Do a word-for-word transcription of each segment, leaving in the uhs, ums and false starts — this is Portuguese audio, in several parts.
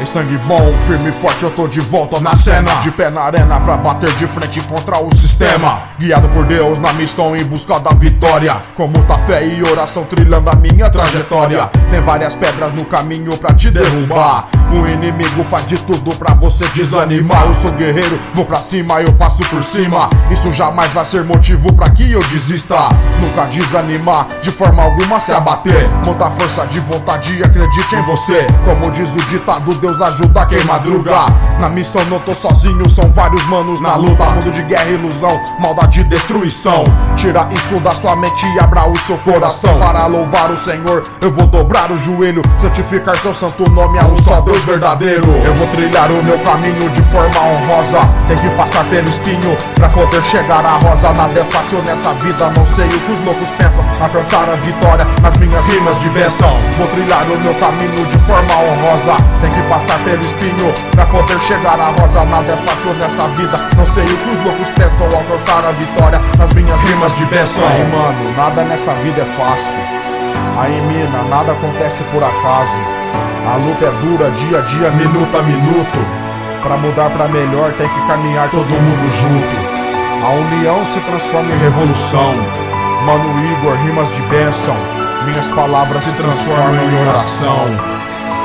Em sangue bom, firme e forte eu tô de volta na cena, de pé na arena pra bater de frente contra o sistema. Guiado por Deus na missão em busca da vitória, com muita fé e oração trilhando a minha trajetória. Tem várias pedras no caminho pra te derrubar, o inimigo faz de tudo pra você desanimar. Eu sou guerreiro, vou pra cima, eu passo por cima. Isso jamais vai ser motivo pra que eu desista. Nunca desanimar, de forma alguma se abater. Muita força de vontade e acredite em você. Como diz o ditado, Deus ajuda quem madruga. Na missão não tô sozinho, são vários manos na luta. Mundo de guerra e ilusão, maldade e destruição. Tira isso da sua mente e abra o seu coração. Para louvar o Senhor, eu vou dobrar o joelho, santificar seu santo nome a um só Deus verdadeiro. Eu vou trilhar o meu caminho de forma honrosa. Tem que passar pelo espinho pra poder chegar à rosa. Nada é fácil nessa vida, não sei o que os loucos pensam. Alcançar a vitória nas minhas rimas de bênção. Vou trilhar o meu caminho de forma honrosa. Tem que passar pelo espinho pra poder chegar à rosa. Nada é fácil nessa vida, não sei o que os loucos pensam. Alcançar a vitória nas minhas rimas de bênção. Aí mano, nada nessa vida é fácil. Aí mina, nada acontece por acaso. A luta é dura, dia a dia, minuto a minuto. Pra mudar pra melhor tem que caminhar todo mundo junto. A união se transforma em revolução. Mano Igor, rimas de bênção. Minhas palavras se transformam em oração.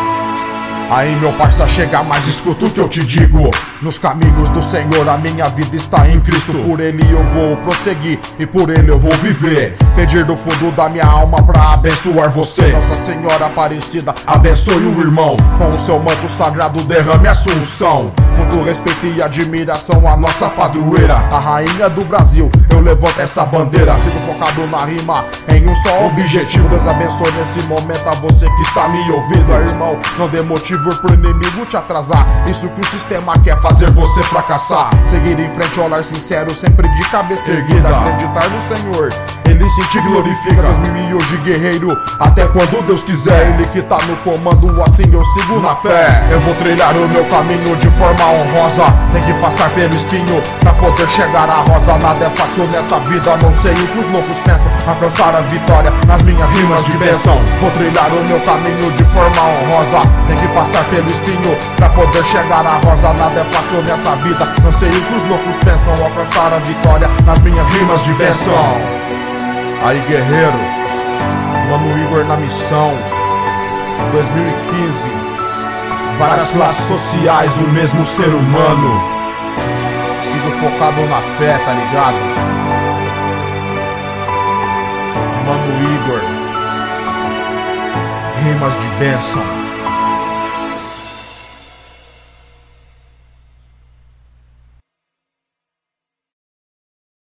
Aí meu parça, chega mais, escuta o que eu te digo. Nos caminhos do Senhor a minha vida está em Cristo. Por Ele eu vou prosseguir e por Ele eu vou viver. Pedir do fundo da minha alma pra abençoar você. Nossa Senhora Aparecida, abençoe o irmão. Com o seu manto sagrado derrame a sua unção. Muito respeito e admiração à nossa padroeira, a rainha do Brasil, eu levanto essa bandeira. Sigo focado na rima, em um só objetivo. Deus abençoe nesse momento a você que está me ouvindo. Aí, irmão, não dê motivo pro inimigo te atrasar. Isso que o sistema quer fazer você fracassar. Seguir em frente, olhar sincero, sempre de cabeça erguida. Acreditar no Senhor, Ele sim te glorifica. dois mil e hoje guerreiro, até quando Deus quiser. Ele que tá no comando, assim eu sigo na fé. Eu vou trilhar o meu caminho de forma honrosa. Tem que passar pelo espinho pra poder chegar à rosa. Nada é fácil nessa vida, não sei o que os loucos pensam. Alcançar a vitória nas minhas rimas de bênção. Vou trilhar o meu caminho de forma honrosa. Tem que passar pelo espinho pra poder chegar à rosa. Nada é fácil nessa vida, não sei o que os loucos pensam. Alcançar a vitória nas minhas rimas de bênção. Aí guerreiro, Mano Igor na missão. dois mil e quinze, várias classes sociais, o mesmo ser humano. Sigo focado na fé, tá ligado? Mano Igor, rimas de bênção.